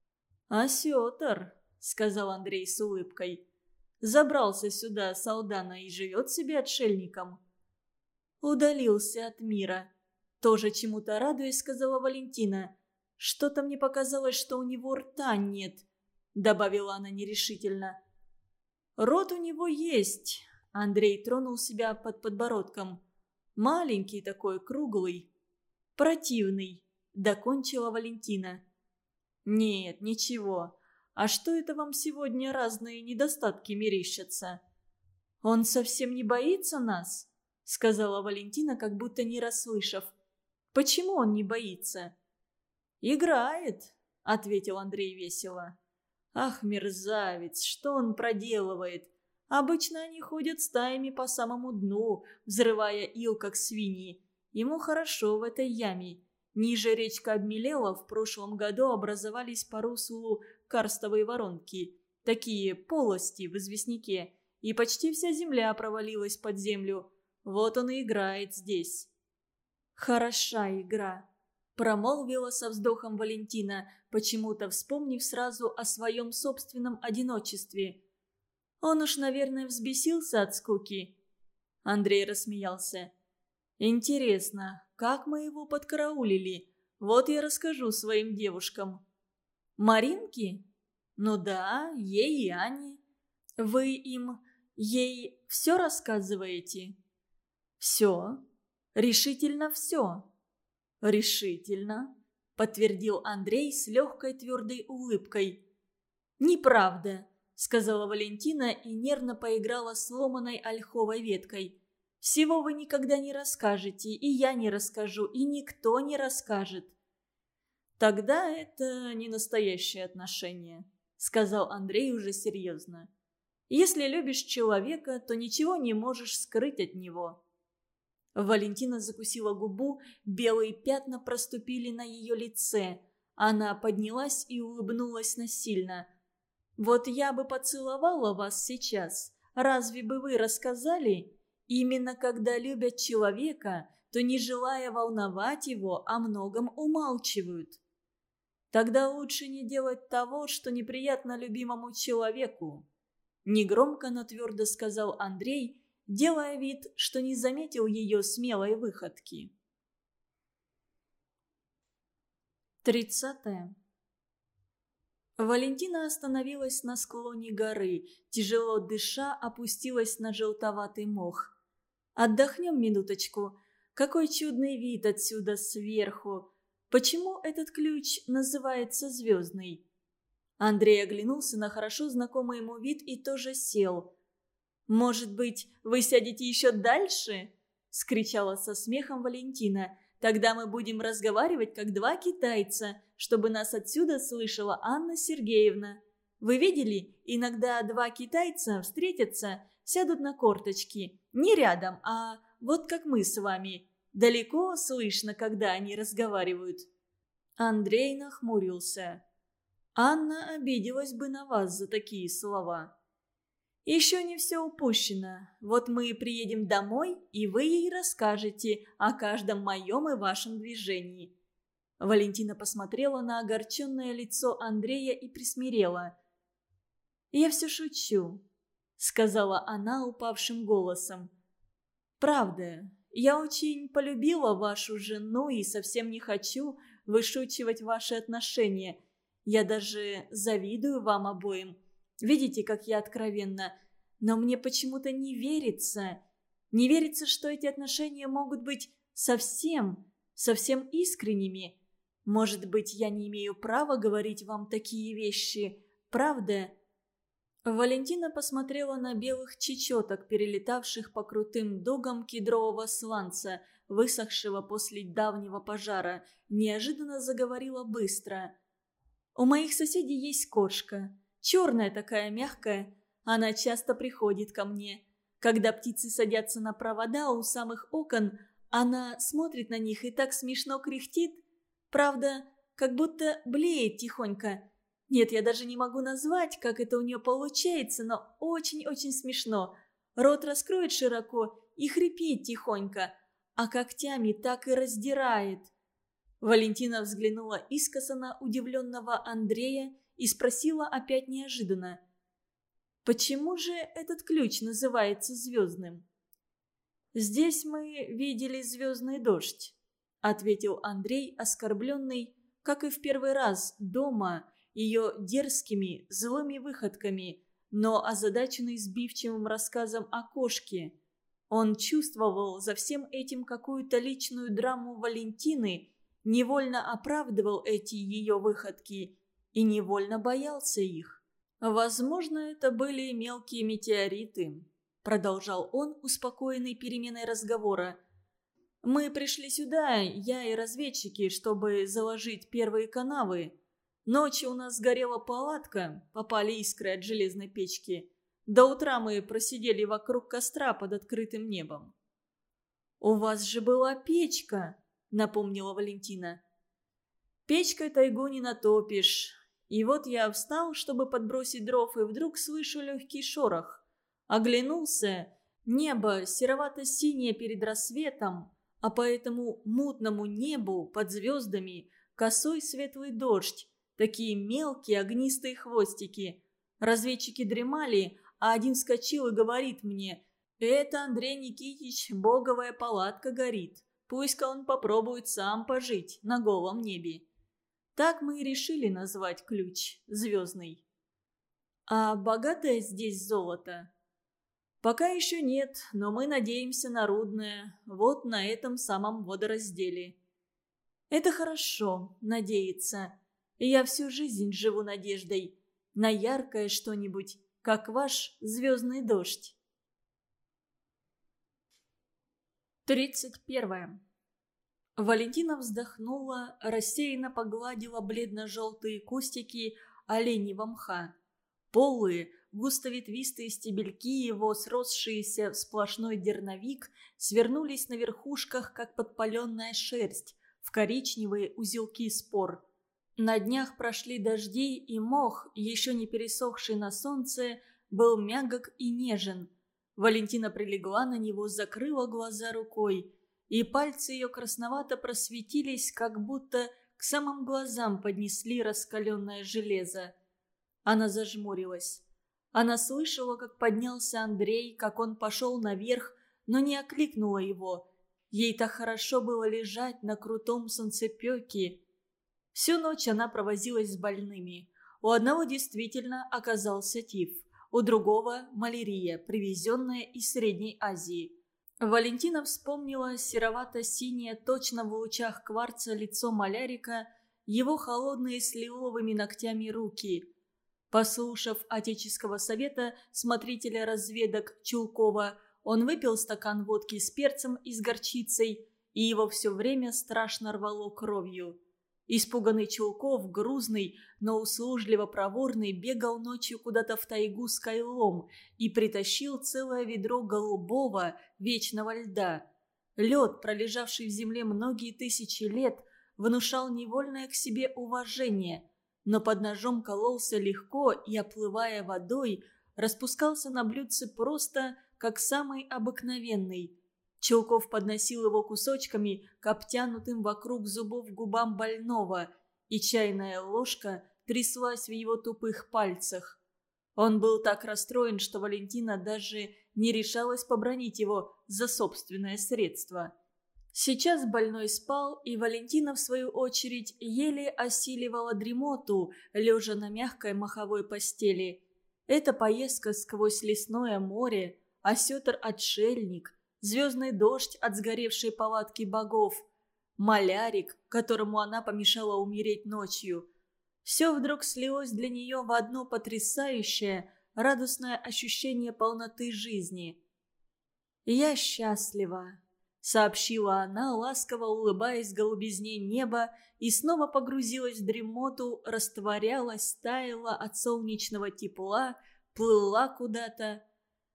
«Осетр», — сказал Андрей с улыбкой. «Забрался сюда с Алдана и живет себе отшельником». «Удалился от мира», — тоже чему-то радуясь, сказала Валентина. «Что-то мне показалось, что у него рта нет», — добавила она нерешительно. «Рот у него есть», — Андрей тронул себя под подбородком. «Маленький такой, круглый». «Противный», — докончила Валентина. «Нет, ничего. А что это вам сегодня разные недостатки мерещатся?» «Он совсем не боится нас?» — сказала Валентина, как будто не расслышав. «Почему он не боится?» «Играет», — ответил Андрей весело. «Ах, мерзавец, что он проделывает? Обычно они ходят стаями по самому дну, взрывая ил, как свиньи. Ему хорошо в этой яме. Ниже речка обмелела, в прошлом году образовались по руслу карстовые воронки, такие полости в известняке, и почти вся земля провалилась под землю. Вот он и играет здесь». «Хороша игра», — промолвила со вздохом Валентина, почему-то вспомнив сразу о своем собственном одиночестве. «Он уж, наверное, взбесился от скуки». Андрей рассмеялся. «Интересно, как мы его подкараулили? Вот я расскажу своим девушкам». «Маринке?» «Ну да, ей и Ане». «Вы им, ей все рассказываете?» «Все. Решительно все». «Решительно», — подтвердил Андрей с легкой твердой улыбкой. «Неправда», — сказала Валентина и нервно поиграла сломанной ольховой веткой. «Всего вы никогда не расскажете, и я не расскажу, и никто не расскажет». «Тогда это не настоящее отношение», — сказал Андрей уже серьезно. «Если любишь человека, то ничего не можешь скрыть от него». Валентина закусила губу, белые пятна проступили на ее лице. Она поднялась и улыбнулась насильно. «Вот я бы поцеловала вас сейчас. Разве бы вы рассказали? Именно когда любят человека, то, не желая волновать его, о многом умалчивают». «Тогда лучше не делать того, что неприятно любимому человеку», — негромко, но твердо сказал Андрей, делая вид, что не заметил ее смелой выходки. Тридцатое. Валентина остановилась на склоне горы, тяжело дыша, опустилась на желтоватый мох. Отдохнем минуточку. Какой чудный вид отсюда сверху. Почему этот ключ называется звездный?» Андрей оглянулся на хорошо знакомый ему вид и тоже сел. «Может быть, вы сядете еще дальше?» – скричала со смехом Валентина. «Тогда мы будем разговаривать, как два китайца, чтобы нас отсюда слышала Анна Сергеевна. Вы видели, иногда два китайца встретятся, сядут на корточки. Не рядом, а вот как мы с вами. Далеко слышно, когда они разговаривают». Андрей нахмурился. «Анна обиделась бы на вас за такие слова». «Еще не все упущено. Вот мы приедем домой, и вы ей расскажете о каждом моем и вашем движении». Валентина посмотрела на огорченное лицо Андрея и присмирела. «Я все шучу», — сказала она упавшим голосом. «Правда, я очень полюбила вашу жену и совсем не хочу вышучивать ваши отношения. Я даже завидую вам обоим. Видите, как я откровенна. Но мне почему-то не верится. Не верится, что эти отношения могут быть совсем, совсем искренними. Может быть, я не имею права говорить вам такие вещи. Правда?» Валентина посмотрела на белых чечеток, перелетавших по крутым дугам кедрового сланца, высохшего после давнего пожара. Неожиданно заговорила быстро. «У моих соседей есть кошка. Черная такая, мягкая. Она часто приходит ко мне. Когда птицы садятся на провода у самых окон, она смотрит на них и так смешно кряхтит. Правда, как будто блеет тихонько. Нет, я даже не могу назвать, как это у нее получается, но очень-очень смешно. Рот раскроет широко и хрипит тихонько, а когтями так и раздирает». Валентина взглянула искоса на удивленного Андрея и спросила опять неожиданно. «Почему же этот ключ называется звездным?» «Здесь мы видели звездный дождь», — ответил Андрей, оскорбленный, как и в первый раз, дома, ее дерзкими, злыми выходками, но озадаченный сбивчивым рассказом о кошке. Он чувствовал за всем этим какую-то личную драму Валентины, невольно оправдывал эти ее выходки и невольно боялся их. «Возможно, это были мелкие метеориты», — продолжал он, успокоенный переменой разговора. «Мы пришли сюда, я и разведчики, чтобы заложить первые канавы. Ночью у нас сгорела палатка, попали искры от железной печки. До утра мы просидели вокруг костра под открытым небом». «У вас же была печка», — напомнила Валентина. «Печкой тайгу не натопишь. И вот я встал, чтобы подбросить дров, и вдруг слышу легкий шорох. Оглянулся. Небо серовато-синее перед рассветом, а по этому мутному небу под звездами косой светлый дождь, такие мелкие огнистые хвостики. Разведчики дремали, а один вскочил и говорит мне: «Это, Андрей Никитич, боговая палатка горит. Пусть-ка он попробует сам пожить на голом небе». Так мы и решили назвать ключ звездный. «А богатое здесь золото?» «Пока еще нет, но мы надеемся на рудное, вот на этом самом водоразделе». «Это хорошо, надеяться. Я всю жизнь живу надеждой на яркое что-нибудь, как ваш звездный дождь». Тридцать первое. Валентина вздохнула, рассеянно погладила бледно-желтые кустики оленьего мха. Полые, густоветвистые стебельки его, сросшиеся в сплошной дерновик, свернулись на верхушках, как подпаленная шерсть, в коричневые узелки спор. На днях прошли дожди, и мох, еще не пересохший на солнце, был мягок и нежен. Валентина прилегла на него, закрыла глаза рукой, и пальцы ее красновато просветились, как будто к самым глазам поднесли раскаленное железо. Она зажмурилась. Она слышала, как поднялся Андрей, как он пошел наверх, но не окликнула его. Ей так хорошо было лежать на крутом солнцепеке. Всю ночь она провозилась с больными. У одного действительно оказался тиф, у другого – малярия, привезенная из Средней Азии. Валентина вспомнила серовато-синее, точно в лучах кварца лицо малярика, его холодные с лиловыми ногтями руки. Послушав отеческого совета смотрителя разведок Чулкова, он выпил стакан водки с перцем и с горчицей, и его все время страшно рвало кровью. Испуганный Чулков, грузный, но услужливо проворный, бегал ночью куда-то в тайгу с кайлом и притащил целое ведро голубого вечного льда. Лед, пролежавший в земле многие тысячи лет, внушал невольное к себе уважение, но под ножом кололся легко и, оплывая водой, распускался на блюдце просто, как самый обыкновенный. Чулков подносил его кусочками к обтянутым вокруг зубов губам больного, и чайная ложка тряслась в его тупых пальцах. Он был так расстроен, что Валентина даже не решалась побранить его за собственное средство. Сейчас больной спал, и Валентина, в свою очередь, еле осиливала дремоту, лежа на мягкой маховой постели. Эта поездка сквозь лесное море, осетр-отшельник, звездный дождь от сгоревшей палатки богов, малярик, которому она помешала умереть ночью. Все вдруг слилось для нее в одно потрясающее, радостное ощущение полноты жизни. «Я счастлива», — сообщила она, ласково улыбаясь голубизне неба, и снова погрузилась в дремоту, растворялась, таяла от солнечного тепла, плыла куда-то.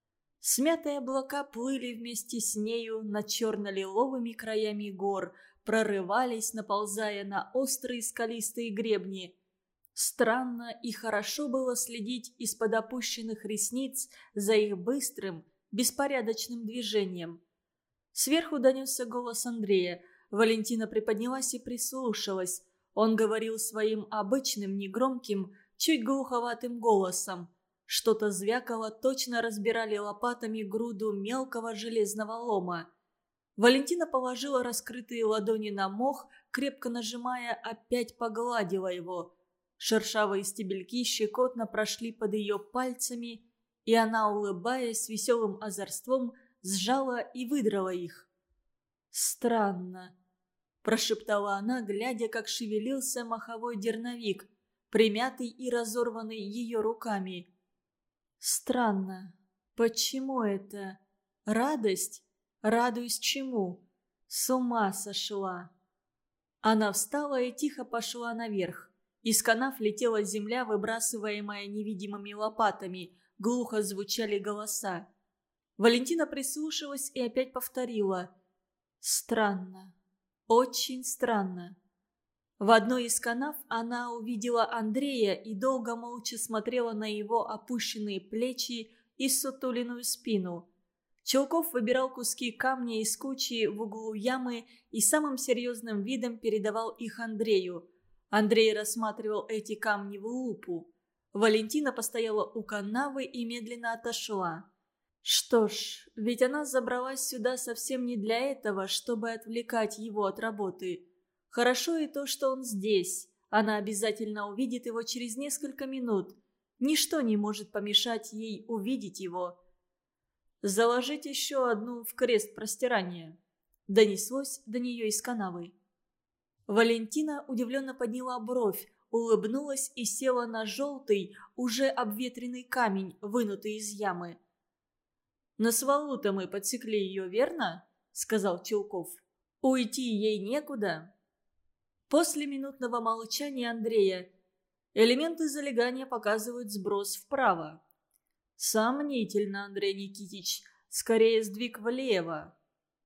Смятые облака плыли вместе с нею над черно-лиловыми краями гор, прорывались, наползая на острые скалистые гребни. Странно и хорошо было следить из-под опущенных ресниц за их быстрым, беспорядочным движением. Сверху донесся голос Андрея. Валентина приподнялась и прислушалась. Он говорил своим обычным, негромким, чуть глуховатым голосом. Что-то звякало, точно разбирали лопатами груду мелкого железного лома. Валентина положила раскрытые ладони на мох, крепко нажимая, опять погладила его. Шершавые стебельки щекотно прошли под ее пальцами, и она, улыбаясь веселым озорством, сжала и выдрала их. «Странно», – прошептала она, глядя, как шевелился маховой дерновик, примятый и разорванный ее руками. «Странно. Почему это? Радость? Радуюсь чему? С ума сошла». Она встала и тихо пошла наверх. Из канав летела земля, выбрасываемая невидимыми лопатами. Глухо звучали голоса. Валентина прислушалась и опять повторила. «Странно. Очень странно». В одной из канав она увидела Андрея и долго молча смотрела на его опущенные плечи и сутуленную спину. Чулков выбирал куски камня из кучи в углу ямы и самым серьезным видом передавал их Андрею. Андрей рассматривал эти камни в лупу. Валентина постояла у канавы и медленно отошла. Что ж, ведь она забралась сюда совсем не для этого, чтобы отвлекать его от работы. Хорошо и то, что он здесь. Она обязательно увидит его через несколько минут. Ничто не может помешать ей увидеть его. «Заложить еще одну в крест простирания», — донеслось до нее из канавы. Валентина удивленно подняла бровь, улыбнулась и села на желтый, уже обветренный камень, вынутый из ямы. «На свалу-то мы подсекли ее, верно?» — сказал Чулков. «Уйти ей некуда». После минутного молчания Андрея: «Элементы залегания показывают сброс вправо». «Сомнительно, Андрей Никитич. Скорее сдвиг влево».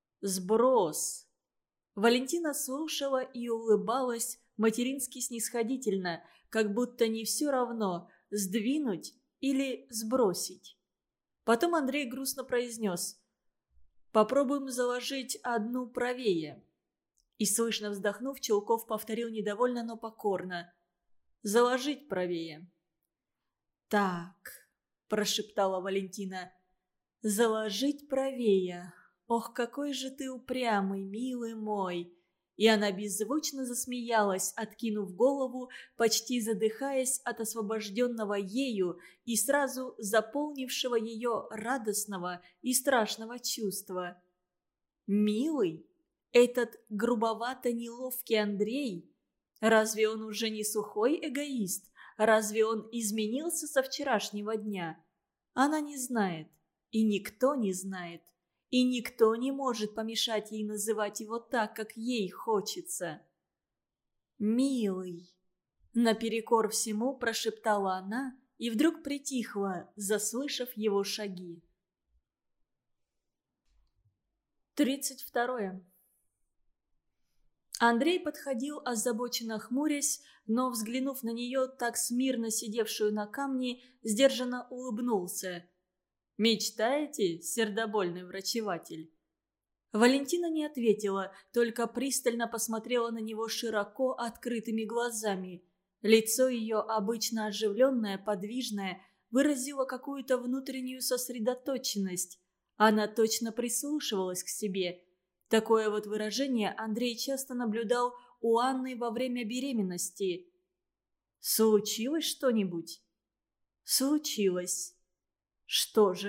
«Сброс». Валентина слушала и улыбалась матерински снисходительно, как будто не все равно, сдвинуть или сбросить. Потом Андрей грустно произнес: «Попробуем заложить одну правее». И, слышно вздохнув, Чулков повторил недовольно, но покорно: «Заложить правее». «Так», – прошептала Валентина, – «заложить правее. Ох, какой же ты упрямый, милый мой!» И она беззвучно засмеялась, откинув голову, почти задыхаясь от освобожденного ею и сразу заполнившего ее радостного и страшного чувства. Милый? Этот грубовато-неловкий Андрей? Разве он уже не сухой эгоист? Разве он изменился со вчерашнего дня? Она не знает. И никто не знает. И никто не может помешать ей называть его так, как ей хочется. «Милый!» Наперекор всему прошептала она и вдруг притихла, заслышав его шаги. Тридцать второе. Андрей подходил, озабоченно хмурясь, но, взглянув на нее, так смирно сидевшую на камне, сдержанно улыбнулся. «Мечтаете, сердобольный врачеватель?» Валентина не ответила, только пристально посмотрела на него широко открытыми глазами. Лицо ее, обычно оживленное, подвижное, выразило какую-то внутреннюю сосредоточенность. Она точно прислушивалась к себе. Такое вот выражение Андрей часто наблюдал у Анны во время беременности. «Случилось что-нибудь?» «Случилось». «Что же?»